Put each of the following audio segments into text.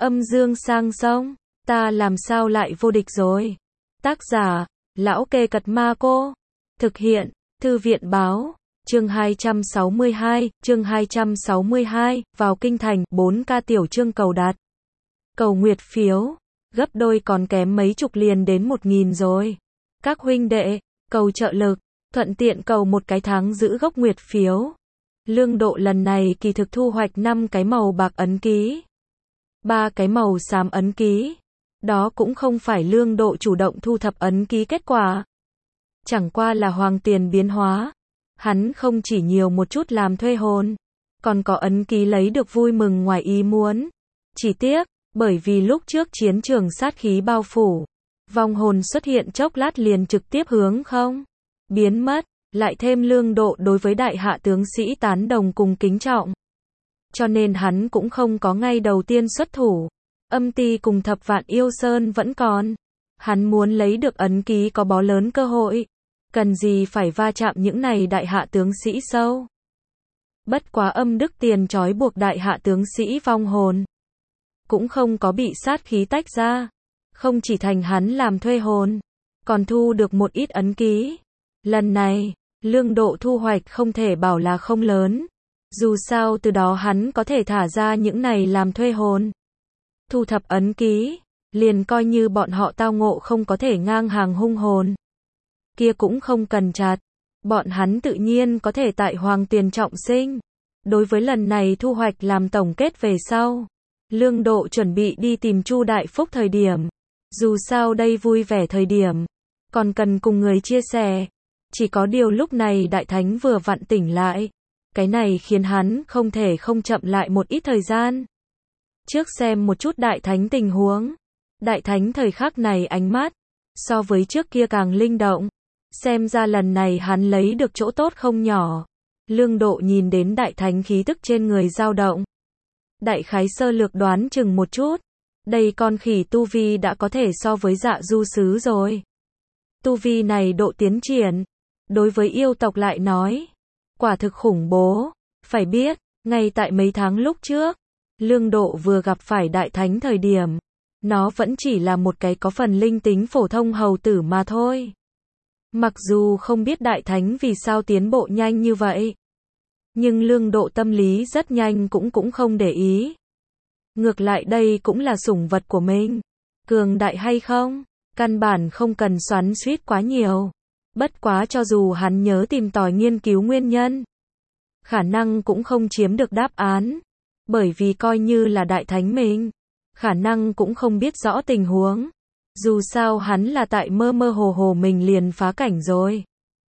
Âm dương sang sông, ta làm sao lại vô địch rồi. Tác giả, Lão Kê Cật Ma Cô. Thực hiện, Thư viện báo. Chương 262, vào kinh thành, 4K tiểu chương cầu đặt. Cầu nguyệt phiếu, gấp đôi còn kém mấy chục liền đến 1.000 rồi. Các huynh đệ, cầu trợ lực, thuận tiện cầu một cái tháng giữ gốc nguyệt phiếu. Lương Độ lần này kỳ thực thu hoạch 5 cái màu bạc ấn ký, 3 cái màu xám ấn ký. Đó cũng không phải Lương Độ chủ động thu thập ấn ký kết quả. Chẳng qua là hoàng tiền biến hóa. Hắn không chỉ nhiều một chút làm thuê hồn, còn có ấn ký lấy được vui mừng ngoài ý muốn. Chỉ tiếc, bởi vì lúc trước chiến trường sát khí bao phủ, vong hồn xuất hiện chốc lát liền trực tiếp hướng không biến mất, lại thêm Lương Độ đối với đại hạ tướng sĩ tán đồng cùng kính trọng, cho nên hắn cũng không có ngay đầu tiên xuất thủ. Âm Ti cùng Thập Vạn Yêu Sơn vẫn còn, hắn muốn lấy được ấn ký có bó lớn cơ hội, cần gì phải va chạm những này đại hạ tướng sĩ sâu. Bất quá âm đức tiền trói buộc đại hạ tướng sĩ vong hồn, cũng không có bị sát khí tách ra, không chỉ thành hắn làm thuê hồn, còn thu được một ít ấn ký. Lần này, Lương Độ thu hoạch không thể bảo là không lớn, dù sao từ đó hắn có thể thả ra những này làm thuê hồn, thu thập ấn ký, liền coi như bọn họ tao ngộ không có thể ngang hàng hung hồn, kia cũng không cần chặt, bọn hắn tự nhiên có thể tại hoàng tiền trọng sinh. Đối với lần này thu hoạch làm tổng kết về sau, Lương Độ chuẩn bị đi tìm Chu Đại Phúc thời điểm, dù sao đây vui vẻ thời điểm, còn cần cùng người chia sẻ. Chỉ có điều lúc này Đại Thánh vừa vặn tỉnh lại, cái này khiến hắn không thể không chậm lại một ít thời gian. Trước xem một chút Đại Thánh tình huống. Đại Thánh thời khắc này ánh mắt, so với trước kia càng linh động, xem ra lần này hắn lấy được chỗ tốt không nhỏ. Lương Độ nhìn đến Đại Thánh khí tức trên người dao động, đại khái sơ lược đoán chừng một chút, đây con khỉ tu vi đã có thể so với Dạ Du Sứ rồi. Tu vi này độ tiến triển, đối với yêu tộc lại nói, quả thực khủng bố. Phải biết, ngay tại mấy tháng lúc trước, Lương Độ vừa gặp phải Đại Thánh thời điểm, nó vẫn chỉ là một cái có phần linh tính phổ thông hầu tử mà thôi. Mặc dù không biết Đại Thánh vì sao tiến bộ nhanh như vậy, nhưng Lương Độ tâm lý rất nhanh cũng không để ý. Ngược lại đây cũng là sủng vật của mình, cường đại hay không, căn bản không cần xoắn xuýt quá nhiều. Bất quá cho dù hắn nhớ tìm tòi nghiên cứu nguyên nhân, khả năng cũng không chiếm được đáp án, bởi vì coi như là Đại Thánh mình, khả năng cũng không biết rõ tình huống. Dù sao hắn là tại mơ mơ hồ hồ mình liền phá cảnh rồi.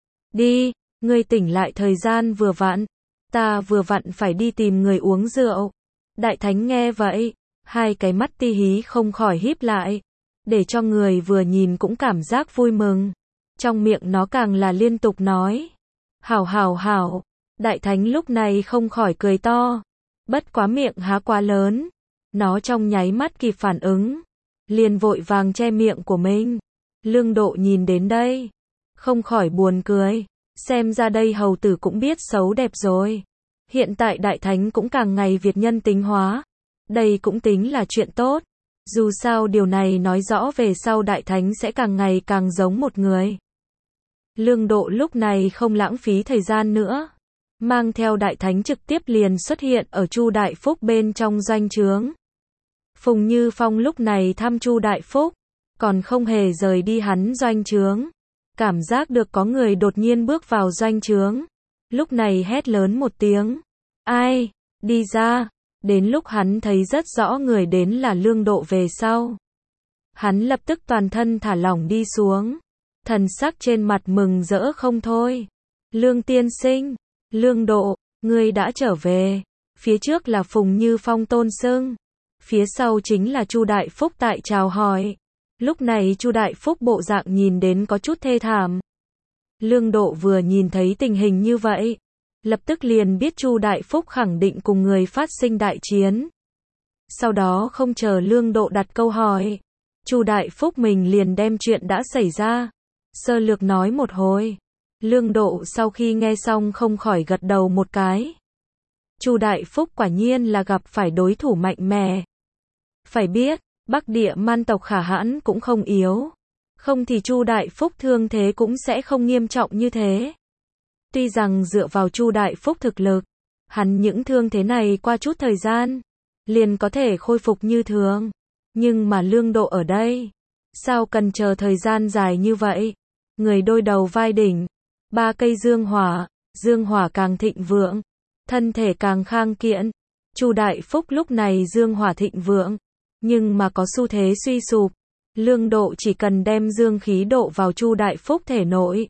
Đi, ngươi tỉnh lại thời gian vừa vặn, ta vừa vặn phải đi tìm người uống rượu. Đại Thánh nghe vậy, hai cái mắt ti hí không khỏi híp lại, để cho người vừa nhìn cũng cảm giác vui mừng. Trong miệng nó càng là liên tục nói, hảo hảo hảo. Đại Thánh lúc này không khỏi cười to, bất quá miệng há quá lớn, nó trong nháy mắt kịp phản ứng, liền vội vàng che miệng của mình. Lương Độ nhìn đến đây, không khỏi buồn cười, xem ra đây hầu tử cũng biết xấu đẹp rồi. Hiện tại Đại Thánh cũng càng ngày việt nhân tính hóa, đây cũng tính là chuyện tốt. Dù sao điều này nói rõ về sau Đại Thánh sẽ càng ngày càng giống một người. Lương Độ lúc này không lãng phí thời gian nữa, mang theo Đại Thánh trực tiếp liền xuất hiện ở Chu Đại Phúc bên trong doanh trướng. Phùng Như Phong lúc này thăm Chu Đại Phúc, còn không hề rời đi hắn doanh trướng. Cảm giác được có người đột nhiên bước vào doanh trướng, lúc này hét lớn một tiếng, ai, đi ra. Đến lúc hắn thấy rất rõ người đến là Lương Độ về sau, hắn lập tức toàn thân thả lỏng đi xuống, thần sắc trên mặt mừng rỡ không thôi. Lương tiên sinh, Lương Độ, ngươi đã trở về. Phía trước là Phùng Như Phong tôn xưng, phía sau chính là Chu Đại Phúc tại chào hỏi. Lúc này Chu Đại Phúc bộ dạng nhìn đến có chút thê thảm. Lương Độ vừa nhìn thấy tình hình như vậy, lập tức liền biết Chu Đại Phúc khẳng định cùng người phát sinh đại chiến. Sau đó không chờ Lương Độ đặt câu hỏi, Chu Đại Phúc mình liền đem chuyện đã xảy ra sơ lược nói một hồi. Lương Độ sau khi nghe xong không khỏi gật đầu một cái. Chu Đại Phúc quả nhiên là gặp phải đối thủ mạnh mẽ. Phải biết, Bắc Địa Man tộc Khả Hãn cũng không yếu. Không thì Chu Đại Phúc thương thế cũng sẽ không nghiêm trọng như thế. Tuy rằng dựa vào Chu Đại Phúc thực lực, hắn những thương thế này qua chút thời gian, liền có thể khôi phục như thường. Nhưng mà Lương Độ ở đây, sao cần chờ thời gian dài như vậy? Người đôi đầu vai đỉnh, 3 cây dương hỏa càng thịnh vượng, thân thể càng khang kiện. Chu Đại Phúc lúc này dương hỏa thịnh vượng, nhưng mà có xu thế suy sụp. Lương Độ chỉ cần đem dương khí độ vào Chu Đại Phúc thể nội,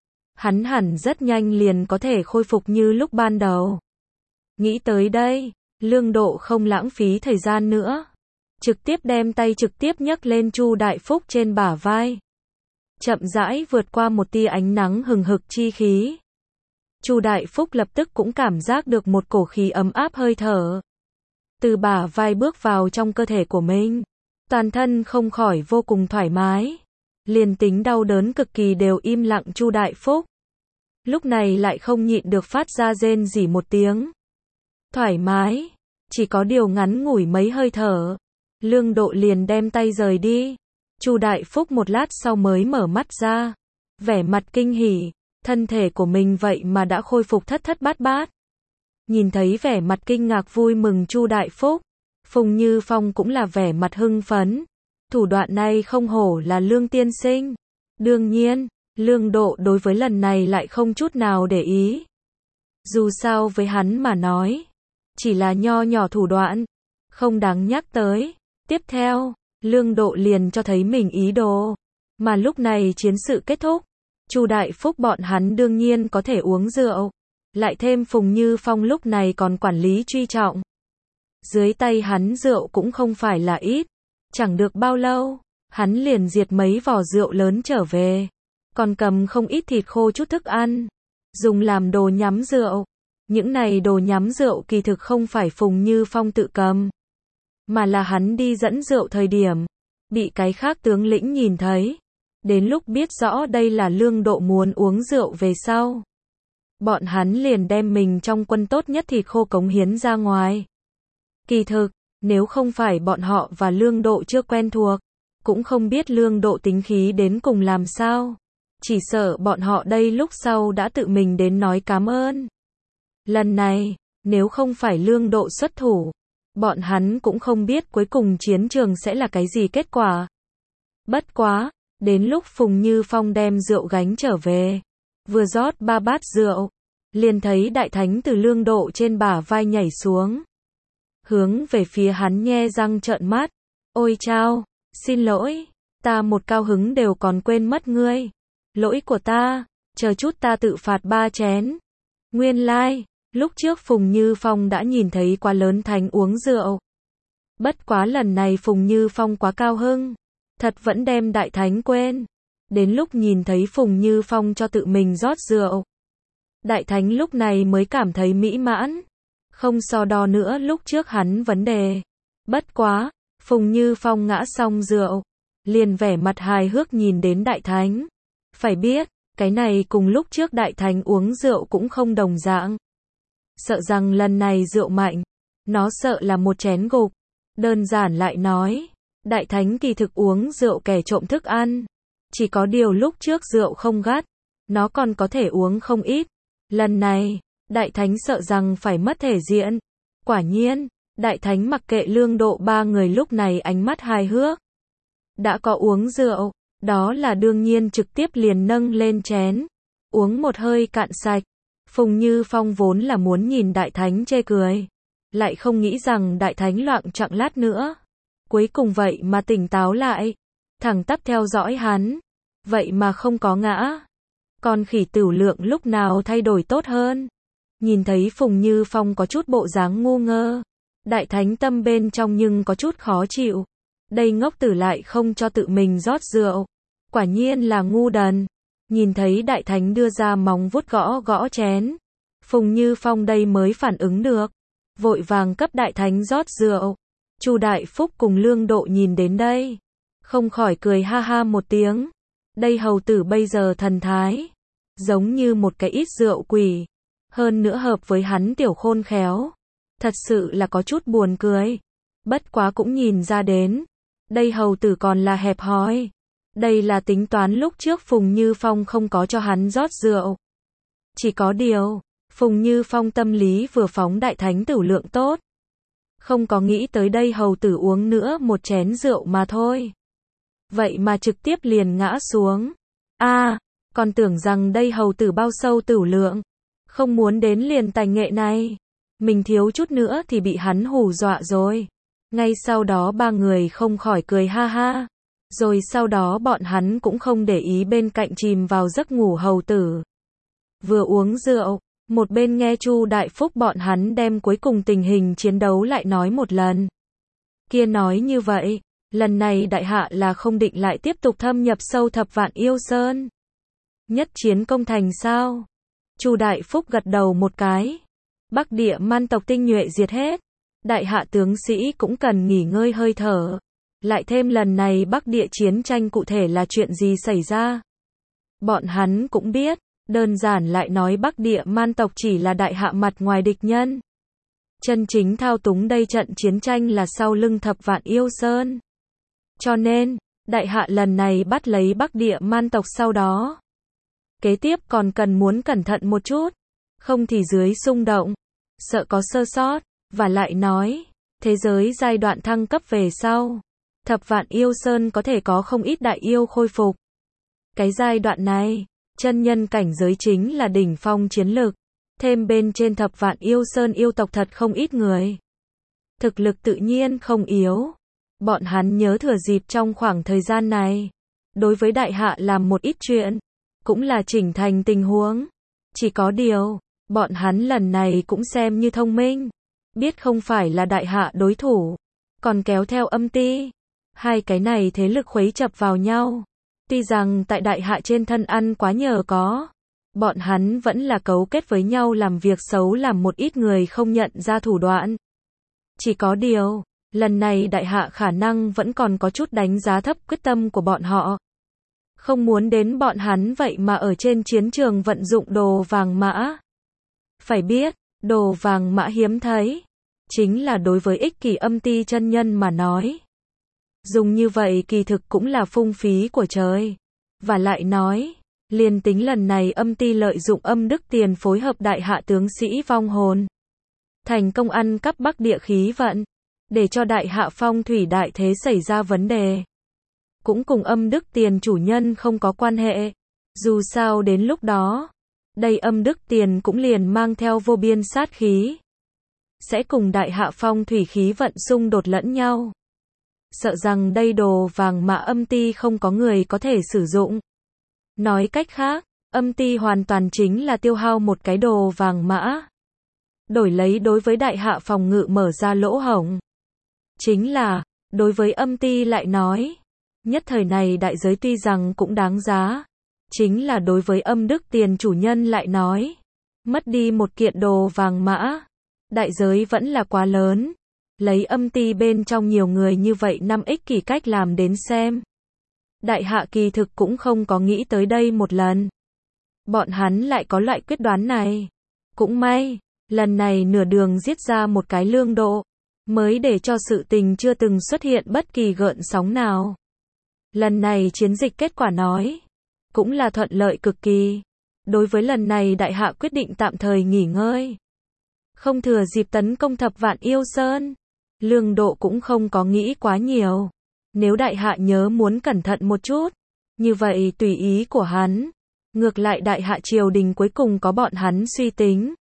hắn hẳn rất nhanh liền có thể khôi phục như lúc ban đầu. Nghĩ tới đây, Lương Độ không lãng phí thời gian nữa, trực tiếp đem tay trực tiếp nhấc lên Chu Đại Phúc trên bả vai. Chậm rãi vượt qua một tia ánh nắng hừng hực chi khí. Chu Đại Phúc lập tức cũng cảm giác được một cổ khí ấm áp hơi thở từ bả vai bước vào trong cơ thể của mình. Toàn thân không khỏi vô cùng thoải mái. Liền tính đau đớn cực kỳ đều im lặng Chu Đại Phúc. Lúc này lại không nhịn được phát ra rên rỉ một tiếng. Thoải mái. Chỉ có điều ngắn ngủi mấy hơi thở. Lương Độ liền đem tay rời đi. Chu Đại Phúc một lát sau mới mở mắt ra. Vẻ mặt kinh hỉ. Thân thể của mình vậy mà đã khôi phục thất thất bát bát. Nhìn thấy vẻ mặt kinh ngạc vui mừng Chu Đại Phúc, Phùng Như Phong cũng là vẻ mặt hưng phấn. Thủ đoạn này không hổ là Lương tiên sinh. Đương nhiên, Lương Độ đối với lần này lại không chút nào để ý. Dù sao với hắn mà nói, chỉ là nho nhỏ thủ đoạn, không đáng nhắc tới. Tiếp theo, Lương Độ liền cho thấy mình ý đồ. Mà lúc này chiến sự kết thúc, Chu Đại Phúc bọn hắn đương nhiên có thể uống rượu. Lại thêm Phùng Như Phong lúc này còn quản lý truy trọng. Dưới tay hắn rượu cũng không phải là ít. Chẳng được bao lâu, hắn liền diệt mấy vò rượu lớn trở về. Còn cầm không ít thịt khô chút thức ăn, dùng làm đồ nhắm rượu. Những này đồ nhắm rượu kỳ thực không phải Phùng Như Phong tự cầm, mà là hắn đi dẫn rượu thời điểm, bị cái khác tướng lĩnh nhìn thấy. Đến lúc biết rõ đây là Lương Độ muốn uống rượu về sau, bọn hắn liền đem mình trong quân tốt nhất thịt khô cống hiến ra ngoài. Kỳ thực, nếu không phải bọn họ và Lương Độ chưa quen thuộc, cũng không biết Lương Độ tính khí đến cùng làm sao. Chỉ sợ bọn họ đây lúc sau đã tự mình đến nói cảm ơn. Lần này, nếu không phải Lương Độ xuất thủ, bọn hắn cũng không biết cuối cùng chiến trường sẽ là cái gì kết quả. Bất quá, đến lúc Phùng Như Phong đem rượu gánh trở về, vừa rót 3 bát rượu, liền thấy Đại Thánh từ Lương Độ trên bả vai nhảy xuống, hướng về phía hắn nhe răng trợn mắt. Ôi chao, xin lỗi, ta một cao hứng đều còn quên mất ngươi. Lỗi của ta, chờ chút ta tự phạt 3 chén. Nguyên lai, lúc trước Phùng Như Phong đã nhìn thấy quá lớn Thánh uống rượu. Bất quá lần này Phùng Như Phong quá cao hưng, thật vẫn đem Đại Thánh quên. Đến lúc nhìn thấy Phùng Như Phong cho tự mình rót rượu, Đại Thánh lúc này mới cảm thấy mỹ mãn. Không so đo nữa lúc trước hắn vấn đề. Bất quá, Phùng Như Phong ngã xong rượu, liền vẻ mặt hài hước nhìn đến Đại Thánh. Phải biết, cái này cùng lúc trước Đại Thánh uống rượu cũng không đồng dạng. Sợ rằng lần này rượu mạnh, nó sợ là một chén gục. Đơn giản lại nói, Đại Thánh kỳ thực uống rượu kẻ trộm thức ăn. Chỉ có điều lúc trước rượu không gắt, nó còn có thể uống không ít. Lần này, Đại Thánh sợ rằng phải mất thể diện. Quả nhiên, Đại Thánh mặc kệ Lương Độ 3 người lúc này ánh mắt hài hước. Đã có uống rượu, đó là đương nhiên trực tiếp liền nâng lên chén, uống một hơi cạn sạch. Phùng Như Phong vốn là muốn nhìn Đại Thánh chê cười, lại không nghĩ rằng Đại Thánh loạng choạng lát nữa. Cuối cùng vậy mà tỉnh táo lại, thẳng tắp theo dõi hắn, vậy mà không có ngã. Còn Khỉ Tửu Lượng lúc nào thay đổi tốt hơn. Nhìn thấy Phùng Như Phong có chút bộ dáng ngu ngơ, Đại Thánh tâm bên trong nhưng có chút khó chịu. Đây ngốc tử lại không cho tự mình rót rượu, quả nhiên là ngu đần. Nhìn thấy Đại Thánh đưa ra móng vuốt gõ gõ chén, Phùng Như Phong đây mới phản ứng được, vội vàng cấp Đại Thánh rót rượu. Chu Đại Phúc cùng Lương Độ nhìn đến đây, không khỏi cười ha ha một tiếng. Đây hầu tử bây giờ thần thái, giống như một cái ít rượu quỷ, hơn nữa hợp với hắn tiểu khôn khéo, thật sự là có chút buồn cười. Bất quá cũng nhìn ra đến, đây hầu tử còn là hẹp hòi. Đây là tính toán lúc trước Phùng Như Phong không có cho hắn rót rượu. Chỉ có điều, Phùng Như Phong tâm lý vừa phóng đại thánh tử lượng tốt. Không có nghĩ tới đây hầu tử uống nữa một chén rượu mà thôi. Vậy mà trực tiếp liền ngã xuống. Còn tưởng rằng đây hầu tử bao sâu tửu lượng. Không muốn đến liền tài nghệ này. Mình thiếu chút nữa thì bị hắn hù dọa rồi. Ngay sau đó ba người không khỏi cười ha ha. Rồi sau đó bọn hắn cũng không để ý bên cạnh chìm vào giấc ngủ hầu tử. Vừa uống rượu, một bên nghe Chu Đại Phúc bọn hắn đem cuối cùng tình hình chiến đấu lại nói một lần. Kia nói như vậy, lần này đại hạ là không định lại tiếp tục thâm nhập sâu Thập Vạn Yêu Sơn. Nhất chiến công thành sao? Chu Đại Phúc gật đầu một cái. Bắc địa man tộc tinh nhuệ diệt hết. Đại hạ tướng sĩ cũng cần nghỉ ngơi hơi thở. Lại thêm lần này Bắc địa chiến tranh cụ thể là chuyện gì xảy ra. Bọn hắn cũng biết, đơn giản lại nói Bắc địa man tộc chỉ là đại hạ mặt ngoài địch nhân. Chân chính thao túng đây trận chiến tranh là sau lưng Thập Vạn Yêu Sơn. Cho nên, đại hạ lần này bắt lấy Bắc địa man tộc sau đó. Kế tiếp còn cần muốn cẩn thận một chút. Không thì dưới xung động, sợ có sơ sót, và lại nói, thế giới giai đoạn thăng cấp về sau. Thập Vạn Yêu Sơn có thể có không ít đại yêu khôi phục. Cái giai đoạn này, chân nhân cảnh giới chính là đỉnh phong chiến lực. Thêm bên trên Thập Vạn Yêu Sơn yêu tộc thật không ít người. Thực lực tự nhiên không yếu. Bọn hắn nhớ thừa dịp trong khoảng thời gian này. Đối với đại hạ làm một ít chuyện. Cũng là chỉnh thành tình huống. Chỉ có điều, bọn hắn lần này cũng xem như thông minh. Biết không phải là đại hạ đối thủ. Còn kéo theo âm ti. Hai cái này thế lực khuấy chập vào nhau. Tuy rằng tại đại hạ trên thân ăn quá nhờ có. Bọn hắn vẫn là cấu kết với nhau làm việc xấu làm một ít người không nhận ra thủ đoạn. Chỉ có điều, lần này đại hạ khả năng vẫn còn có chút đánh giá thấp quyết tâm của bọn họ. Không muốn đến bọn hắn vậy mà ở trên chiến trường vận dụng đồ vàng mã. Phải biết, đồ vàng mã hiếm thấy. Chính là đối với ích kỷ âm ti chân nhân mà nói. Dùng như vậy kỳ thực cũng là phung phí của trời. Và lại nói, liền tính lần này âm ti lợi dụng âm đức tiền phối hợp đại hạ tướng sĩ vong hồn. Thành công ăn cắp Bắc địa khí vận. Để cho đại hạ phong thủy đại thế xảy ra vấn đề. Cũng cùng âm đức tiền chủ nhân không có quan hệ. Dù sao đến lúc đó, đây âm đức tiền cũng liền mang theo vô biên sát khí. Sẽ cùng đại hạ phong thủy khí vận xung đột lẫn nhau. Sợ rằng đây đồ vàng mã âm ti không có người có thể sử dụng. Nói cách khác, âm ti hoàn toàn chính là tiêu hao một cái đồ vàng mã. Đổi lấy đối với đại hạ phòng ngự mở ra lỗ hổng. Chính là, đối với âm ti lại nói, nhất thời này đại giới tuy rằng cũng đáng giá. Chính là đối với âm đức tiền chủ nhân lại nói, mất đi một kiện đồ vàng mã. Đại giới vẫn là quá lớn. Lấy âm ti bên trong nhiều người như vậy năm ích kỷ cách làm đến xem. Đại hạ kỳ thực cũng không có nghĩ tới đây một lần. Bọn hắn lại có loại quyết đoán này. Cũng may, lần này nửa đường giết ra một cái lương độ, mới để cho sự tình chưa từng xuất hiện bất kỳ gợn sóng nào. Lần này chiến dịch kết quả nói, cũng là thuận lợi cực kỳ. Đối với lần này đại hạ quyết định tạm thời nghỉ ngơi. Không thừa dịp tấn công Thập Vạn Yêu Sơn. Lương độ cũng không có nghĩ quá nhiều. Nếu đại hạ nhớ muốn cẩn thận một chút, như vậy tùy ý của hắn. Ngược lại đại hạ triều đình cuối cùng có bọn hắn suy tính.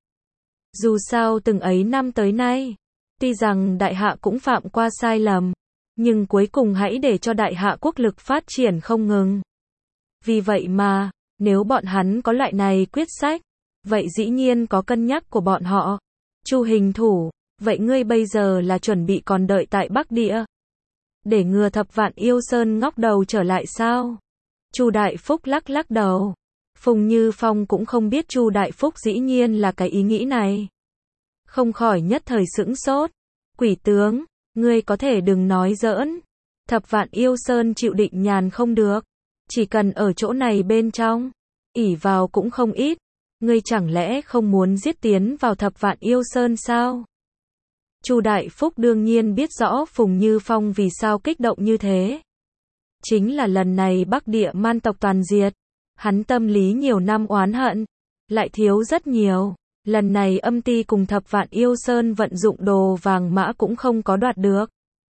Dù sao từng ấy năm tới nay, tuy rằng đại hạ cũng phạm qua sai lầm, nhưng cuối cùng hãy để cho đại hạ quốc lực phát triển không ngừng. Vì vậy mà, nếu bọn hắn có loại này quyết sách, vậy dĩ nhiên có cân nhắc của bọn họ. Chu hình thủ, vậy ngươi bây giờ là chuẩn bị còn đợi tại Bắc địa, để ngừa Thập Vạn Yêu Sơn ngóc đầu trở lại sao? Chu Đại Phúc lắc lắc đầu. Phùng Như Phong cũng không biết Chu Đại Phúc dĩ nhiên là cái ý nghĩ này. Không khỏi nhất thời sững sốt. Quỷ tướng, ngươi có thể đừng nói giỡn. Thập Vạn Yêu Sơn chịu định nhàn không được. Chỉ cần ở chỗ này bên trong, ỷ vào cũng không ít. Ngươi chẳng lẽ không muốn giết tiến vào Thập Vạn Yêu Sơn sao? Chu Đại Phúc đương nhiên biết rõ Phùng Như Phong vì sao kích động như thế. Chính là lần này Bắc Địa man tộc toàn diệt. Hắn tâm lý nhiều năm oán hận, lại thiếu rất nhiều. Lần này Âm Ti cùng Thập Vạn Yêu Sơn vận dụng đồ vàng mã cũng không có đoạt được.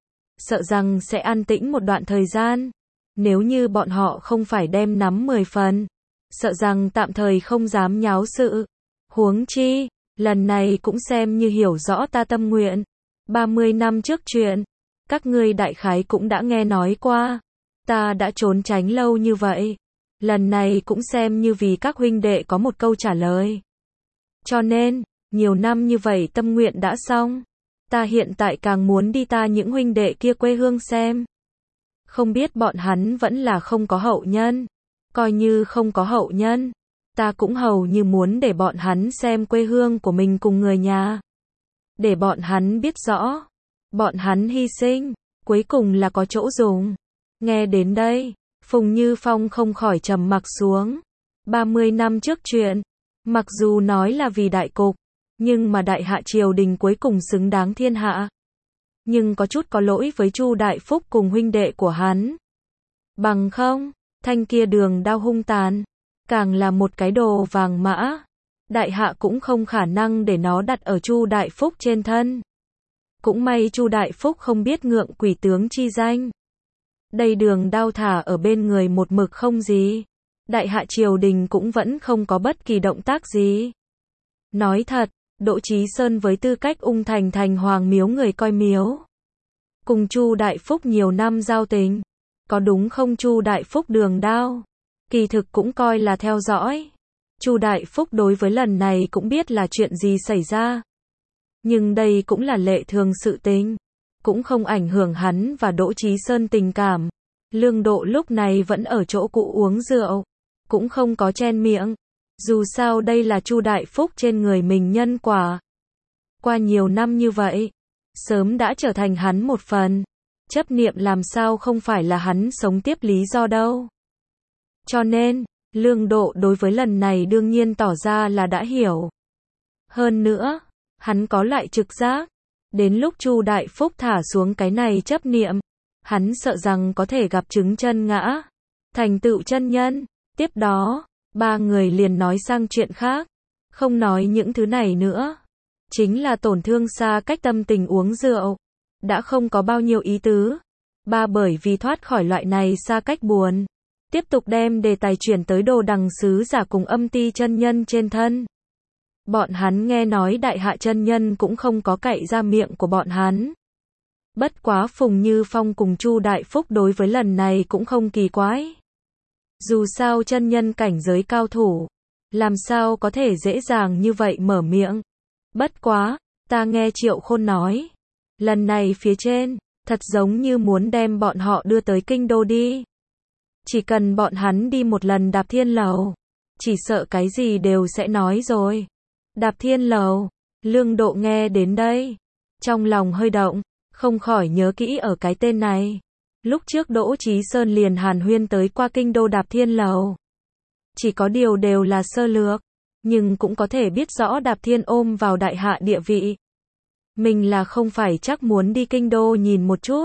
Sợ rằng sẽ an tĩnh một đoạn thời gian. Nếu như bọn họ không phải đem nắm 10 phần, sợ rằng tạm thời không dám nháo sự. Huống chi, lần này cũng xem như hiểu rõ ta tâm nguyện. 30 năm trước chuyện, các ngươi đại khái cũng đã nghe nói qua. Ta đã trốn tránh lâu như vậy. Lần này cũng xem như vì các huynh đệ có một câu trả lời. Cho nên, nhiều năm như vậy tâm nguyện đã xong. Ta hiện tại càng muốn đi ta những huynh đệ kia quê hương xem. Không biết bọn hắn vẫn là không có hậu nhân. Coi như không có hậu nhân, ta cũng hầu như muốn để bọn hắn xem quê hương của mình cùng người nhà. Để bọn hắn biết rõ, bọn hắn hy sinh, cuối cùng là có chỗ dùng. Nghe đến đây, Phùng Như Phong không khỏi trầm mặc xuống. 30 năm trước chuyện, mặc dù nói là vì đại cục, nhưng mà đại hạ triều đình cuối cùng xứng đáng thiên hạ. Nhưng có chút có lỗi với Chu Đại Phúc cùng huynh đệ của hắn. Bằng không, thanh kia đường đao hung tàn, càng là một cái đồ vàng mã. Đại hạ cũng không khả năng để nó đặt ở Chu Đại Phúc trên thân. Cũng may Chu Đại Phúc không biết ngượng quỷ tướng chi danh. Đây đường đao thả ở bên người một mực không gì. Đại hạ triều đình cũng vẫn không có bất kỳ động tác gì. Nói thật, Đỗ Chí Sơn với tư cách ung thành thành hoàng miếu người coi miếu. Cùng Chu Đại Phúc nhiều năm giao tình. Có đúng không Chu Đại Phúc đường đao? Kỳ thực cũng coi là theo dõi. Chu Đại Phúc đối với lần này cũng biết là chuyện gì xảy ra. Nhưng đây cũng là lệ thường sự tình. Cũng không ảnh hưởng hắn và Đỗ Chí Sơn tình cảm. Lương Độ lúc này vẫn ở chỗ cũ uống rượu. Cũng không có chen miệng. Dù sao đây là Chu Đại Phúc trên người mình nhân quả. Qua nhiều năm như vậy, sớm đã trở thành hắn một phần. Chấp niệm làm sao không phải là hắn sống tiếp lý do đâu. Cho nên, Lương Độ đối với lần này đương nhiên tỏ ra là đã hiểu. Hơn nữa, hắn có lại trực giác. Đến lúc Chu Đại Phúc thả xuống cái này chấp niệm, hắn sợ rằng có thể gặp chứng chân ngã, thành tựu chân nhân. Tiếp đó, ba người liền nói sang chuyện khác. Không nói những thứ này nữa. Chính là tổn thương xa cách tâm tình uống rượu. Đã không có bao nhiêu ý tứ. Ba bởi vì thoát khỏi loại này xa cách buồn. Tiếp tục đem đề tài chuyển tới Đồ Đằng sứ giả cùng Âm Ti chân nhân trên thân. Bọn hắn nghe nói đại hạ chân nhân cũng không có cậy ra miệng của bọn hắn. Bất quá Phùng Như Phong cùng Chu Đại Phúc đối với lần này cũng không kỳ quái. Dù sao chân nhân cảnh giới cao thủ, làm sao có thể dễ dàng như vậy mở miệng. Bất quá, ta nghe Triệu Khôn nói, lần này phía trên, thật giống như muốn đem bọn họ đưa tới kinh đô đi. Chỉ cần bọn hắn đi một lần Đạp Thiên Lầu, chỉ sợ cái gì đều sẽ nói rồi. Đạp Thiên Lầu, Lương Độ nghe đến đây, trong lòng hơi động, không khỏi nhớ kỹ ở cái tên này. Lúc trước Đỗ Chí Sơn liền hàn huyên tới qua kinh đô Đạp Thiên Lầu. Chỉ có điều đều là sơ lược, nhưng cũng có thể biết rõ Đạp Thiên ôm vào đại hạ địa vị. Mình là không phải chắc muốn đi kinh đô nhìn một chút.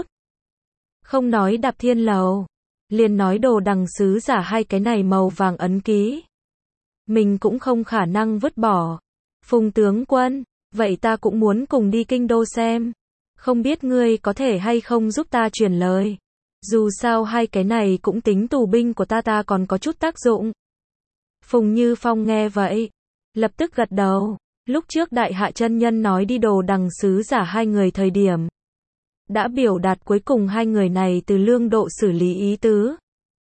Không nói Đạp Thiên Lầu, liền nói Đồ Đằng sứ giả hai cái này màu vàng ấn ký. Mình cũng không khả năng vứt bỏ. Phùng tướng quân, vậy ta cũng muốn cùng đi kinh đô xem. Không biết ngươi có thể hay không giúp ta truyền lời. Dù sao hai cái này cũng tính tù binh của ta còn có chút tác dụng. Phùng Như Phong nghe vậy, lập tức gật đầu. Lúc trước đại hạ chân nhân nói đi Đồ Đằng sứ giả hai người thời điểm, đã biểu đạt cuối cùng hai người này từ Lương Độ xử lý ý tứ.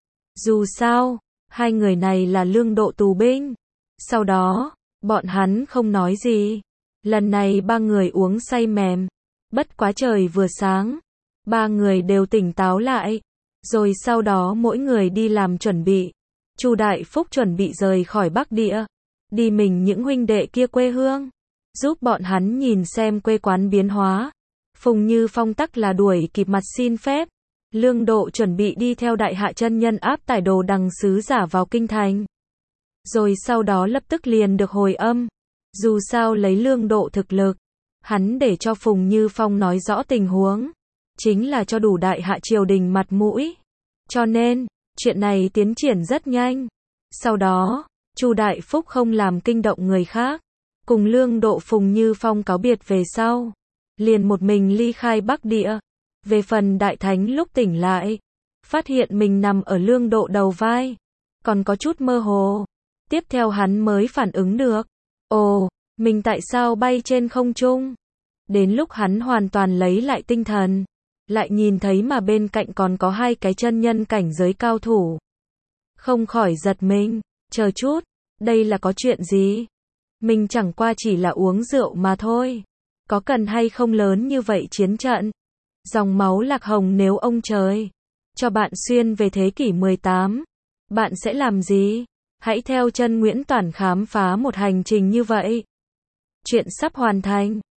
Dù sao, hai người này là Lương Độ tù binh. Sau đó, bọn hắn không nói gì. Lần này ba người uống say mềm. Bất quá trời vừa sáng, ba người đều tỉnh táo lại. Rồi sau đó mỗi người đi làm chuẩn bị. Chu Đại Phúc chuẩn bị rời khỏi Bắc Địa, đi mình những huynh đệ kia quê hương, giúp bọn hắn nhìn xem quê quán biến hóa. Phùng Như Phong tắc là đuổi kịp mặt xin phép. Lương Độ chuẩn bị đi theo đại hạ chân nhân áp tải Đồ Đằng sứ giả vào kinh thành. Rồi sau đó lập tức liền được hồi âm. Dù sao lấy Lương Độ thực lực, Hắn để cho Phùng Như Phong nói rõ tình huống, chính là cho đủ đại hạ triều đình mặt mũi. Cho nên, chuyện này tiến triển rất nhanh. Sau đó, Chu Đại Phúc không làm kinh động người khác, cùng Lương Độ Phùng Như Phong cáo biệt về sau, liền một mình ly khai Bắc Địa. Về phần Đại Thánh lúc tỉnh lại, phát hiện mình nằm ở Lương Độ đầu vai, còn có chút mơ hồ. Tiếp theo hắn mới phản ứng được, ồ, mình tại sao bay trên không trung? Đến lúc hắn hoàn toàn lấy lại tinh thần, lại nhìn thấy mà bên cạnh còn có hai cái chân nhân cảnh giới cao thủ. Không khỏi giật mình, chờ chút, đây là có chuyện gì? Mình chẳng qua chỉ là uống rượu mà thôi. Có cần hay không lớn như vậy chiến trận? Dòng máu Lạc Hồng nếu ông trời cho bạn xuyên về thế kỷ 18, bạn sẽ làm gì? Hãy theo chân Nguyễn Toản khám phá một hành trình như vậy. Chuyện sắp hoàn thành.